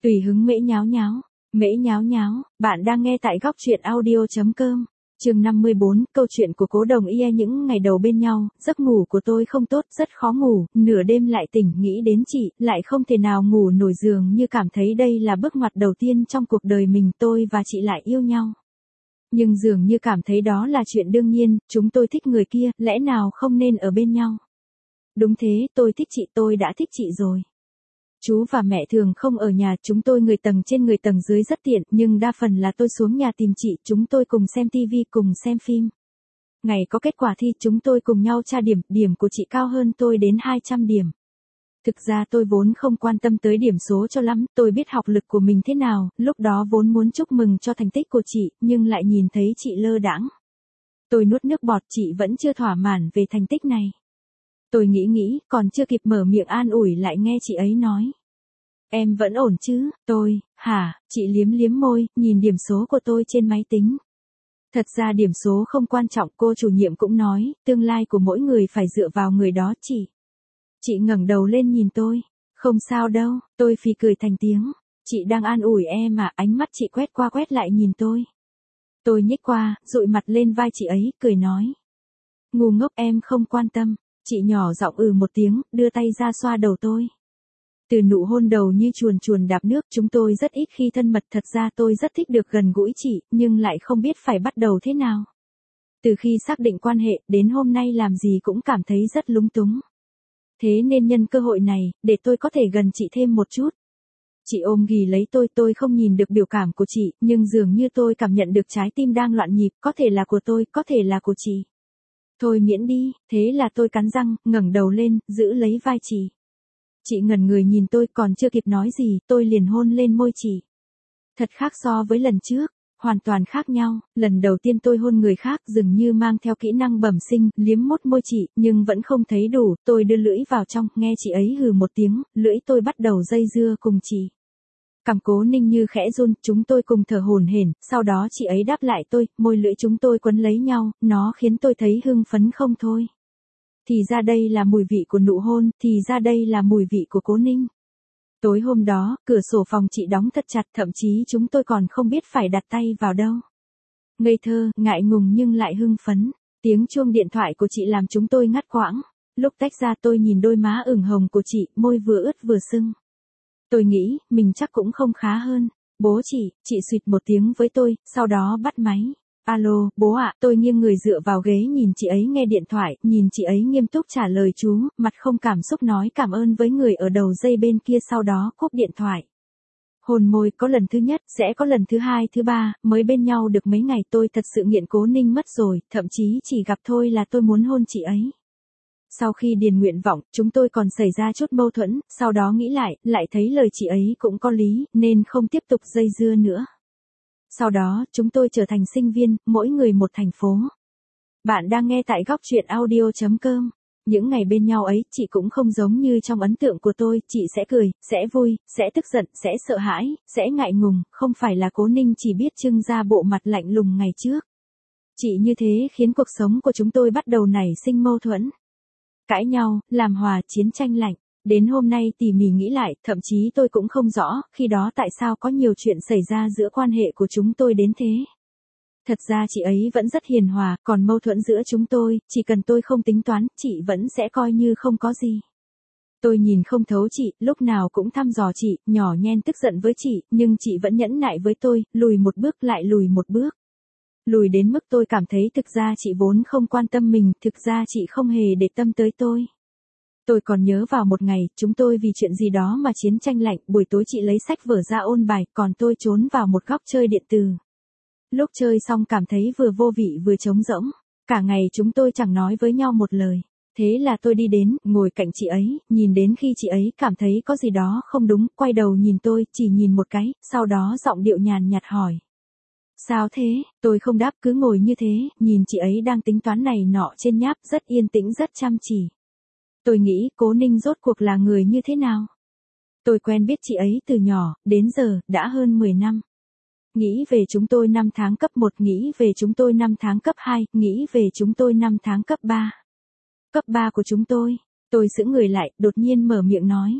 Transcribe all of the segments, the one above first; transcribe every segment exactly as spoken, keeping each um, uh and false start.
Tùy hứng mễ nháo nháo, mễ nháo nháo, bạn đang nghe tại góc truyện audio.com. Chương năm mươi bốn, câu chuyện của Cố Đồng Ie. Những ngày đầu bên nhau, giấc ngủ của tôi không tốt, rất khó ngủ, nửa đêm lại tỉnh nghĩ đến chị, lại không thể nào ngủ nổi, giường như cảm thấy đây là bước ngoặt đầu tiên trong cuộc đời mình, tôi và chị lại yêu nhau. Nhưng dường như cảm thấy đó là chuyện đương nhiên, chúng tôi thích người kia, lẽ nào không nên ở bên nhau? Đúng thế, tôi thích chị, tôi đã thích chị rồi. Chú và mẹ thường không ở nhà, chúng tôi người tầng trên người tầng dưới rất tiện, nhưng đa phần là tôi xuống nhà tìm chị, chúng tôi cùng xem tivi, cùng xem phim. Ngày có kết quả thi, chúng tôi cùng nhau tra điểm, điểm của chị cao hơn tôi đến hai trăm điểm. Thực ra tôi vốn không quan tâm tới điểm số cho lắm, tôi biết học lực của mình thế nào, lúc đó vốn muốn chúc mừng cho thành tích của chị, nhưng lại nhìn thấy chị lơ đãng. Tôi nuốt nước bọt, chị vẫn chưa thỏa mãn về thành tích này. Tôi nghĩ nghĩ, còn chưa kịp mở miệng an ủi lại nghe chị ấy nói. Em vẫn ổn chứ? Tôi, hả? Chị liếm liếm môi, nhìn điểm số của tôi trên máy tính. Thật ra điểm số không quan trọng, cô chủ nhiệm cũng nói, tương lai của mỗi người phải dựa vào người đó chị. Chị ngẩng đầu lên nhìn tôi. Không sao đâu, tôi phì cười thành tiếng. Chị đang an ủi em mà, ánh mắt chị quét qua quét lại nhìn tôi. Tôi nhích qua, dụi mặt lên vai chị ấy, cười nói. Ngu ngốc, em không quan tâm. Chị nhỏ giọng ừ một tiếng, đưa tay ra xoa đầu tôi. Từ nụ hôn đầu như chuồn chuồn đạp nước, chúng tôi rất ít khi thân mật, thật ra tôi rất thích được gần gũi chị, nhưng lại không biết phải bắt đầu thế nào. Từ khi xác định quan hệ, đến hôm nay làm gì cũng cảm thấy rất lúng túng. Thế nên nhân cơ hội này, để tôi có thể gần chị thêm một chút. Chị ôm ghì lấy tôi, tôi không nhìn được biểu cảm của chị, nhưng dường như tôi cảm nhận được trái tim đang loạn nhịp, có thể là của tôi, có thể là của chị. Thôi miễn đi, thế là tôi cắn răng, ngẩng đầu lên, giữ lấy vai chị. Chị ngẩn người nhìn tôi, còn chưa kịp nói gì, tôi liền hôn lên môi chị. Thật khác so với lần trước, hoàn toàn khác nhau, lần đầu tiên tôi hôn người khác dường như mang theo kỹ năng bẩm sinh, liếm mốt môi chị, nhưng vẫn không thấy đủ, tôi đưa lưỡi vào trong, nghe chị ấy hừ một tiếng, lưỡi tôi bắt đầu dây dưa cùng chị. Cằm Cố Ninh như khẽ run, chúng tôi cùng thở hổn hển, sau đó chị ấy đáp lại tôi, môi lưỡi chúng tôi quấn lấy nhau, nó khiến tôi thấy hưng phấn không thôi. Thì ra đây là mùi vị của nụ hôn, thì ra đây là mùi vị của Cố Ninh. Tối hôm đó, cửa sổ phòng chị đóng thật chặt, thậm chí chúng tôi còn không biết phải đặt tay vào đâu. Ngây thơ, ngại ngùng nhưng lại hưng phấn, tiếng chuông điện thoại của chị làm chúng tôi ngắt quãng. Lúc tách ra tôi nhìn đôi má ửng hồng của chị, môi vừa ướt vừa sưng. Tôi nghĩ, mình chắc cũng không khá hơn. Bố chị, chị xụt một tiếng với tôi, sau đó bắt máy. Alo, bố ạ, tôi nghiêng người dựa vào ghế nhìn chị ấy nghe điện thoại, nhìn chị ấy nghiêm túc trả lời chú, mặt không cảm xúc nói cảm ơn với người ở đầu dây bên kia, sau đó cúp điện thoại. Hôn môi có lần thứ nhất, sẽ có lần thứ hai, thứ ba, mới bên nhau được mấy ngày tôi thật sự nghiện Cố Ninh mất rồi, thậm chí chỉ gặp thôi là tôi muốn hôn chị ấy. Sau khi điền nguyện vọng, chúng tôi còn xảy ra chút mâu thuẫn, sau đó nghĩ lại, lại thấy lời chị ấy cũng có lý, nên không tiếp tục dây dưa nữa. Sau đó, chúng tôi trở thành sinh viên, mỗi người một thành phố. Bạn đang nghe tại góc truyện audio.com. Những ngày bên nhau ấy, chị cũng không giống như trong ấn tượng của tôi, chị sẽ cười, sẽ vui, sẽ tức giận, sẽ sợ hãi, sẽ ngại ngùng, không phải là Cố Ninh chỉ biết trưng ra bộ mặt lạnh lùng ngày trước. Chị như thế khiến cuộc sống của chúng tôi bắt đầu nảy sinh mâu thuẫn. Cãi nhau, làm hòa, chiến tranh lạnh. Đến hôm nay tỉ mỉ nghĩ lại, thậm chí tôi cũng không rõ, khi đó tại sao có nhiều chuyện xảy ra giữa quan hệ của chúng tôi đến thế. Thật ra chị ấy vẫn rất hiền hòa, còn mâu thuẫn giữa chúng tôi, chỉ cần tôi không tính toán, chị vẫn sẽ coi như không có gì. Tôi nhìn không thấu chị, lúc nào cũng thăm dò chị, nhỏ nhen tức giận với chị, nhưng chị vẫn nhẫn nại với tôi, lùi một bước lại lùi một bước. Lùi đến mức tôi cảm thấy thực ra chị vốn không quan tâm mình, thực ra chị không hề để tâm tới tôi. Tôi còn nhớ vào một ngày, chúng tôi vì chuyện gì đó mà chiến tranh lạnh, buổi tối chị lấy sách vở ra ôn bài, còn tôi trốn vào một góc chơi điện tử. Lúc chơi xong cảm thấy vừa vô vị vừa trống rỗng, cả ngày chúng tôi chẳng nói với nhau một lời. Thế là tôi đi đến, ngồi cạnh chị ấy, nhìn đến khi chị ấy cảm thấy có gì đó không đúng, quay đầu nhìn tôi, chỉ nhìn một cái, sau đó giọng điệu nhàn nhạt hỏi. Sao thế? Tôi không đáp, cứ ngồi như thế, nhìn chị ấy đang tính toán này nọ trên nháp, rất yên tĩnh rất chăm chỉ. Tôi nghĩ Cố Ninh rốt cuộc là người như thế nào? Tôi quen biết chị ấy từ nhỏ, đến giờ, đã hơn mười năm. Nghĩ về chúng tôi năm tháng cấp một, nghĩ về chúng tôi năm tháng cấp hai, nghĩ về chúng tôi năm tháng cấp ba. Cấp ba của chúng tôi, tôi sững người lại, đột nhiên mở miệng nói.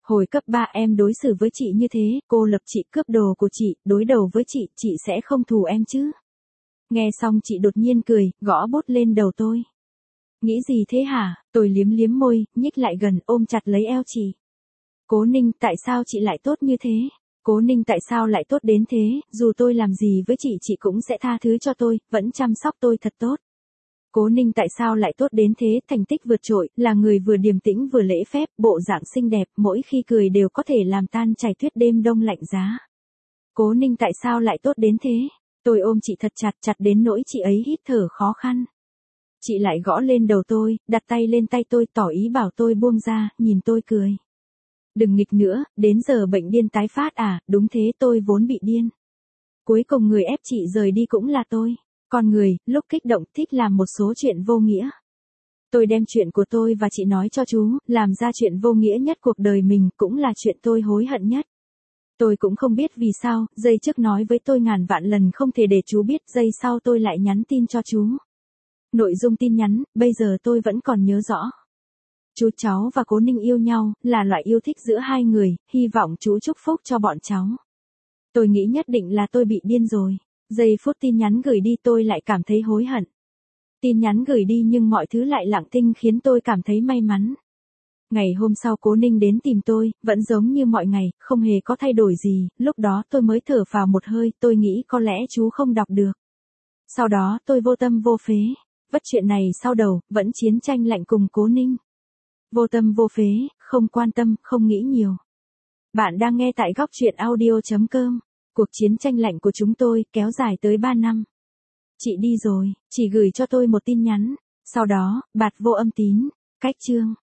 Hồi cấp ba em đối xử với chị như thế, cô lập chị, cướp đồ của chị, đối đầu với chị, chị sẽ không thù em chứ. Nghe xong chị đột nhiên cười, gõ bút lên đầu tôi. Nghĩ gì thế hả? Tôi liếm liếm môi, nhích lại gần, ôm chặt lấy eo chị. Cố Ninh, tại sao chị lại tốt như thế? Cố Ninh tại sao lại tốt đến thế, dù tôi làm gì với chị chị cũng sẽ tha thứ cho tôi, vẫn chăm sóc tôi thật tốt. Cố Ninh tại sao lại tốt đến thế, thành tích vượt trội, là người vừa điềm tĩnh vừa lễ phép, bộ dạng xinh đẹp, mỗi khi cười đều có thể làm tan chảy tuyết đêm đông lạnh giá. Cố Ninh tại sao lại tốt đến thế? Tôi ôm chị thật chặt, chặt đến nỗi chị ấy hít thở khó khăn. Chị lại gõ lên đầu tôi, đặt tay lên tay tôi, tỏ ý bảo tôi buông ra, nhìn tôi cười. Đừng nghịch nữa, đến giờ bệnh điên tái phát à, đúng thế, tôi vốn bị điên. Cuối cùng người ép chị rời đi cũng là tôi. Con người, lúc kích động thích làm một số chuyện vô nghĩa. Tôi đem chuyện của tôi và chị nói cho chú, làm ra chuyện vô nghĩa nhất cuộc đời mình, cũng là chuyện tôi hối hận nhất. Tôi cũng không biết vì sao, giây trước nói với tôi ngàn vạn lần không thể để chú biết, giây sau tôi lại nhắn tin cho chú. Nội dung tin nhắn, bây giờ tôi vẫn còn nhớ rõ. Chú cháu và Cố Ninh yêu nhau, là loại yêu thích giữa hai người, hy vọng chú chúc phúc cho bọn cháu. Tôi nghĩ nhất định là tôi bị điên rồi. Giây phút tin nhắn gửi đi tôi lại cảm thấy hối hận. Tin nhắn gửi đi nhưng mọi thứ lại lặng thinh khiến tôi cảm thấy may mắn. Ngày hôm sau Cố Ninh đến tìm tôi, vẫn giống như mọi ngày, không hề có thay đổi gì, lúc đó tôi mới thở phào một hơi, tôi nghĩ có lẽ chú không đọc được. Sau đó tôi vô tâm vô phế, vất chuyện này sau đầu, vẫn chiến tranh lạnh cùng Cố Ninh. Vô tâm vô phế, không quan tâm, không nghĩ nhiều. Bạn đang nghe tại góc truyện audio chấm com. Cuộc chiến tranh lạnh của chúng tôi kéo dài tới ba năm. Chị đi rồi, chỉ gửi cho tôi một tin nhắn. Sau đó, bạt vô âm tín. Cách chương.